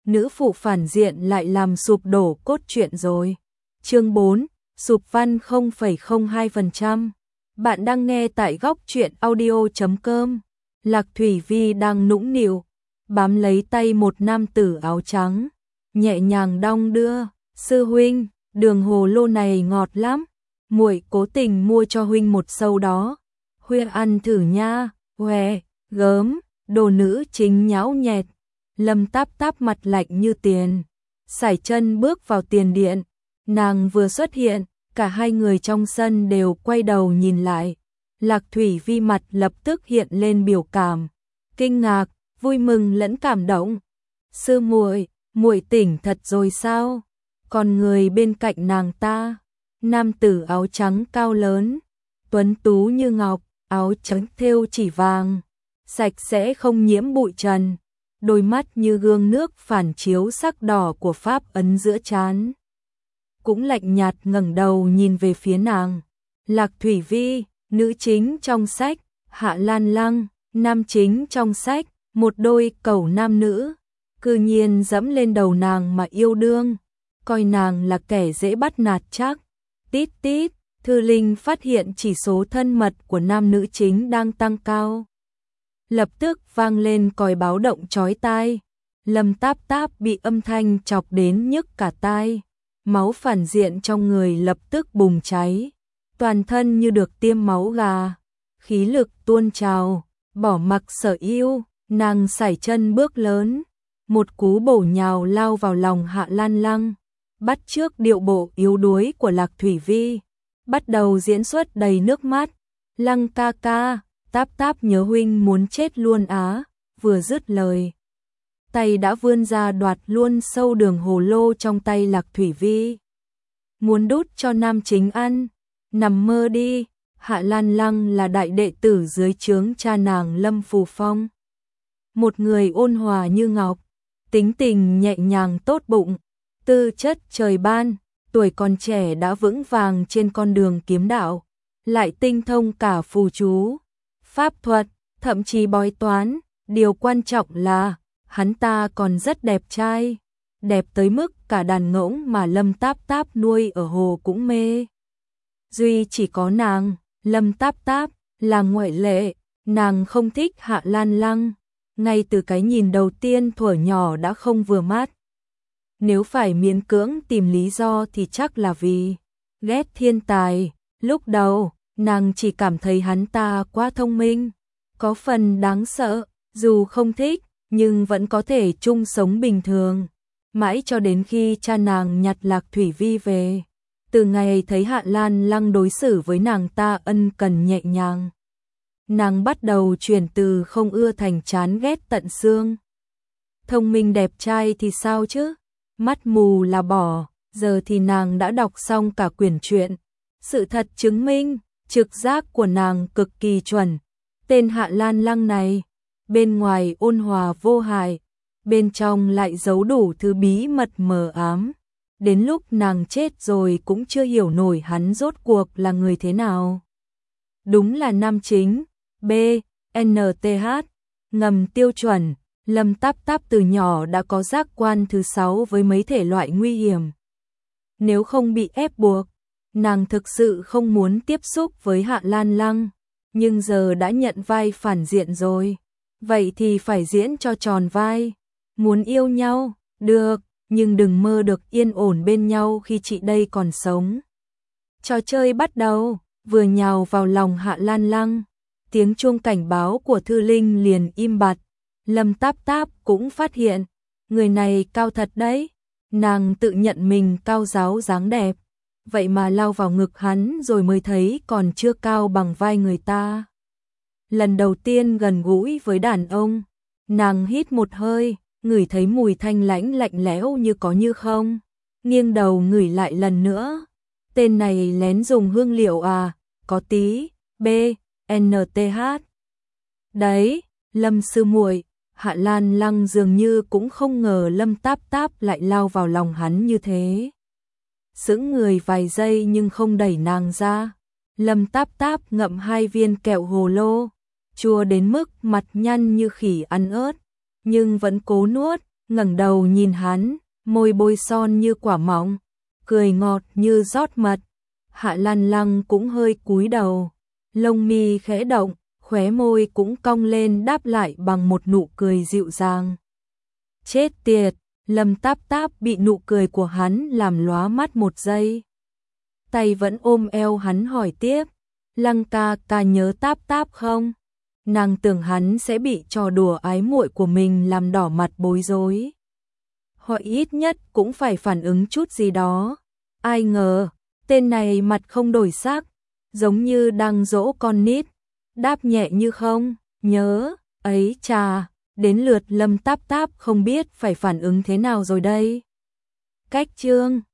nữ phụ phản diện lại làm sụp đổ cốt truyện rồi. Chương 4, sụp văn 0,02%. Bạn đang nghe tại góc truyện audio.com. Lạc Thủy Vi đang nũng nịu, bám lấy tay một nam tử áo trắng, nhẹ nhàng đong đưa. Sư huynh, đường hồ lô này ngọt lắm, muội cố tình mua cho huynh một sâu đó. Huynh ăn thử nha. Hoe, gớm, đồ nữ chính nhão nhẹt. Lâm Táp Táp mặt lạnh như tiền, sải chân bước vào tiền điện. Nàng vừa xuất hiện, cả hai người trong sân đều quay đầu nhìn lại. Lạc Thủy Vi mặt lập tức hiện lên biểu cảm kinh ngạc, vui mừng lẫn cảm động. Sư muội, muội tỉnh thật rồi sao? Còn người bên cạnh nàng ta, nam tử áo trắng cao lớn, tuấn tú như ngọc, áo trắng thêu chỉ vàng, sạch sẽ không nhiễm bụi trần, đôi mắt như gương nước phản chiếu sắc đỏ của pháp ấn giữa trán. Cũng lạnh nhạt ngẩng đầu nhìn về phía nàng. Lạc Thủy Vi, nữ chính trong sách, Hạ Lan Lăng, nam chính trong sách, một đôi cẩu nam nữ, cư nhiên dẫm lên đầu nàng mà yêu đương, coi nàng là kẻ dễ bắt nạt chắc. Tít tít, Thư Linh phát hiện chỉ số thân mật của nam nữ chính đang tăng cao. Lập tức vang lên còi báo động chói tai. Lâm Táp Táp bị âm thanh chọc đến nhức cả tai. Máu phản diện trong người lập tức bùng cháy, toàn thân như được tiêm máu gà, khí lực tuôn trào, bỏ mặc sở yêu, nàng sải chân bước lớn, một cú bổ nhào lao vào lòng Hạ Lan Lăng, bắt chước điệu bộ yếu đuối của Lạc Thủy Vi, bắt đầu diễn xuất đầy nước mắt. Lăng ca ca, Táp Táp nhớ huynh muốn chết luôn á. Vừa dứt lời, tay đã vươn ra đoạt luôn sâu đường hồ lô trong tay Lạc Thủy Vi. Muốn đút cho nam chính ăn, nằm mơ đi. Hạ Lan Lăng là đại đệ tử dưới trướng cha nàng Lâm Phù Phong. Một người ôn hòa như ngọc, tính tình nhẹ nhàng tốt bụng, tư chất trời ban, tuổi còn trẻ đã vững vàng trên con đường kiếm đạo, lại tinh thông cả phù chú, pháp thuật, thậm chí bói toán. Điều quan trọng là hắn ta còn rất đẹp trai, đẹp tới mức cả đàn ngỗng mà Lâm Táp Táp nuôi ở hồ cũng mê. Duy chỉ có nàng, Lâm Táp Táp, là ngoại lệ, nàng không thích Hạ Lan Lăng, ngay từ cái nhìn đầu tiên thuở nhỏ đã không vừa mắt. Nếu phải miễn cưỡng tìm lý do thì chắc là vì ghét thiên tài. Lúc đầu, nàng chỉ cảm thấy hắn ta quá thông minh, có phần đáng sợ, dù không thích, nhưng vẫn có thể chung sống bình thường. Mãi cho đến khi cha nàng nhặt Lạc Thủy Vi về, từ ngày thấy Hạ Lan Lăng đối xử với nàng ta ân cần nhẹ nhàng, nàng bắt đầu chuyển từ không ưa thành chán ghét tận xương. Thông minh đẹp trai thì sao chứ, mắt mù là bỏ, giờ thì nàng đã đọc xong cả quyển truyện. Sự thật chứng minh, trực giác của nàng cực kỳ chuẩn. Tên Hạ Lan Lăng này, bên ngoài ôn hòa vô hại, bên trong lại giấu đủ thứ bí mật mờ ám. Đến lúc nàng chết rồi cũng chưa hiểu nổi hắn rốt cuộc là người thế nào. Đúng là nam chính, B, NTH, ngầm tiêu chuẩn. Lâm Táp Táp từ nhỏ đã có giác quan thứ 6 với mấy thể loại nguy hiểm. Nếu không bị ép buộc, nàng thực sự không muốn tiếp xúc với Hạ Lan Lăng. Nhưng giờ đã nhận vai phản diện rồi, vậy thì phải diễn cho tròn vai. Muốn yêu nhau, được, nhưng đừng mơ được yên ổn bên nhau khi chị đây còn sống. Trò chơi bắt đầu, vừa nhào vào lòng Hạ Lan Lăng, tiếng chuông cảnh báo của Thư Linh liền im bặt. Lâm Táp Táp cũng phát hiện, người này cao thật đấy. Nàng tự nhận mình cao ráo dáng đẹp, vậy mà lao vào ngực hắn rồi mới thấy còn chưa cao bằng vai người ta. Lần đầu tiên gần gũi với đàn ông, nàng hít một hơi, ngửi thấy mùi thanh lãnh lạnh lẽo như có như không, nghiêng đầu ngửi lại lần nữa. Tên này lén dùng hương liệu à, có tí, B, NTH. Đấy, Lâm sư muội, Hạ Lan Lăng dường như cũng không ngờ Lâm Táp Táp lại lao vào lòng hắn như thế. Sững người vài giây nhưng không đẩy nàng ra. Lâm Táp Táp ngậm 2 viên kẹo hồ lô, chua đến mức mặt nhăn như khỉ ăn ớt, nhưng vẫn cố nuốt. ngẩng đầu nhìn hắn, môi bôi son như quả mọng, cười ngọt như rót mật. Hạ Lan Lăng cũng hơi cúi đầu, lông mi khẽ động, khóe môi cũng cong lên đáp lại bằng một nụ cười dịu dàng. Chết tiệt, Lâm Táp Táp bị nụ cười của hắn làm lóa mắt một giây. Tay vẫn ôm eo hắn hỏi tiếp, Lăng ca ca nhớ Táp Táp không? Nàng tưởng hắn sẽ bị trò đùa ái muội của mình làm đỏ mặt bối rối. Họ ít nhất cũng phải phản ứng chút gì đó. Ai ngờ, tên này mặt không đổi sắc, giống như đang dỗ con nít, đáp nhẹ như không, nhớ, ấy chà, đến lượt Lâm Táp Táp không biết phải phản ứng thế nào rồi đây. Cách chương